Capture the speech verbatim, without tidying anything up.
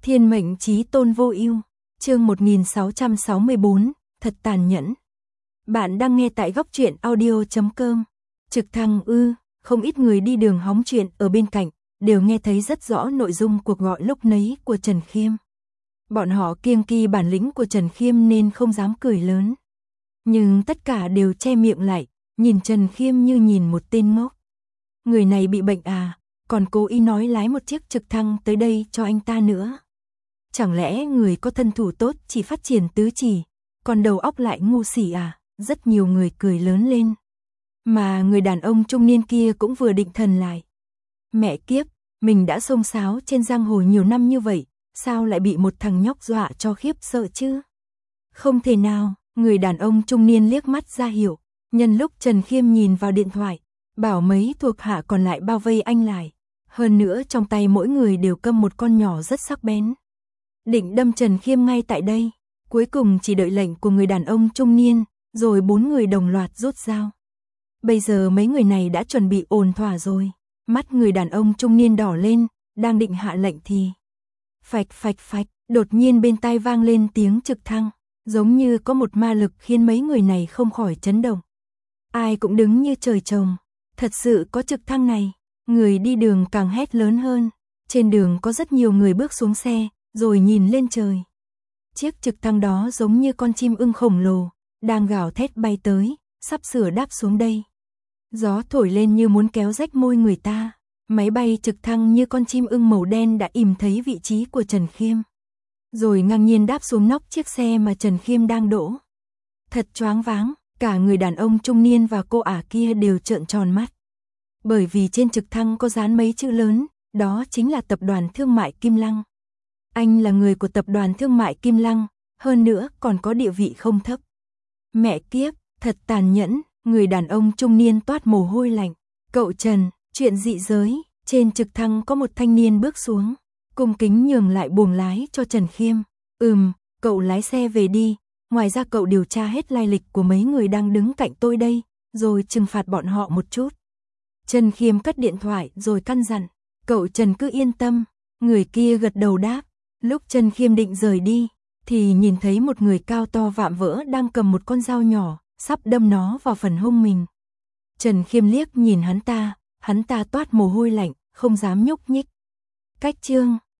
Thiên mệnh chí tôn vô ưu, chương một nghìn sáu trăm sáu mươi bốn, thật tàn nhẫn. Bạn đang nghe tại góc truyện audio chấm com. Trực thăng ư, không ít người đi đường hóng chuyện ở bên cạnh, đều nghe thấy rất rõ nội dung cuộc gọi lúc nấy của Trần Khiêm. Bọn họ kiêng kỵ bản lĩnh của Trần Khiêm nên không dám cười lớn. Nhưng tất cả đều che miệng lại, nhìn Trần Khiêm như nhìn một tên ngốc. Người này bị bệnh à, còn cố ý nói lái một chiếc trực thăng tới đây cho anh ta nữa. Chẳng lẽ người có thân thủ tốt chỉ phát triển tứ chỉ, còn đầu óc lại ngu xỉ à? Rất nhiều người cười lớn lên. Mà người đàn ông trung niên kia cũng vừa định thần lại. Mẹ kiếp, mình đã xông xáo trên giang hồ nhiều năm như vậy, sao lại bị một thằng nhóc dọa cho khiếp sợ chứ? Không thể nào, người đàn ông trung niên liếc mắt ra hiệu, nhân lúc Trần Khiêm nhìn vào điện thoại, bảo mấy thuộc hạ còn lại bao vây anh lại. Hơn nữa trong tay mỗi người đều cầm một con nhỏ rất sắc bén. Định đâm Trần Khiêm ngay tại đây, cuối cùng chỉ đợi lệnh của người đàn ông trung niên, rồi bốn người đồng loạt rút dao. Bây giờ mấy người này đã chuẩn bị ổn thỏa rồi, mắt người đàn ông trung niên đỏ lên, đang định hạ lệnh thì... Phạch phạch phạch, đột nhiên bên tai vang lên tiếng trực thăng, giống như có một ma lực khiến mấy người này không khỏi chấn động. Ai cũng đứng như trời trồng, thật sự có trực thăng này, người đi đường càng hét lớn hơn, trên đường có rất nhiều người bước xuống xe, rồi nhìn lên trời. Chiếc trực thăng đó giống như con chim ưng khổng lồ, đang gào thét bay tới, sắp sửa đáp xuống đây. Gió thổi lên như muốn kéo rách môi người ta, máy bay trực thăng như con chim ưng màu đen đã ìm thấy vị trí của Trần Khiêm. Rồi ngang nhiên đáp xuống nóc chiếc xe mà Trần Khiêm đang đỗ. Thật choáng váng, cả người đàn ông trung niên và cô ả kia đều trợn tròn mắt. Bởi vì trên trực thăng có dán mấy chữ lớn, đó chính là tập đoàn thương mại Kim Lăng. Anh là người của tập đoàn thương mại Kim Lăng, hơn nữa còn có địa vị không thấp. Mẹ kiếp, thật tàn nhẫn, người đàn ông trung niên toát mồ hôi lạnh. Cậu Trần, chuyện dị giới, trên trực thăng có một thanh niên bước xuống, cung kính nhường lại buồng lái cho Trần Khiêm. Ừm, cậu lái xe về đi, ngoài ra cậu điều tra hết lai lịch của mấy người đang đứng cạnh tôi đây, rồi trừng phạt bọn họ một chút. Trần Khiêm cất điện thoại rồi căn dặn, cậu Trần cứ yên tâm, người kia gật đầu đáp. Lúc Trần Khiêm định rời đi, thì nhìn thấy một người cao to vạm vỡ đang cầm một con dao nhỏ, sắp đâm nó vào phần hông mình. Trần Khiêm liếc nhìn hắn ta, hắn ta toát mồ hôi lạnh, không dám nhúc nhích. Cách chương,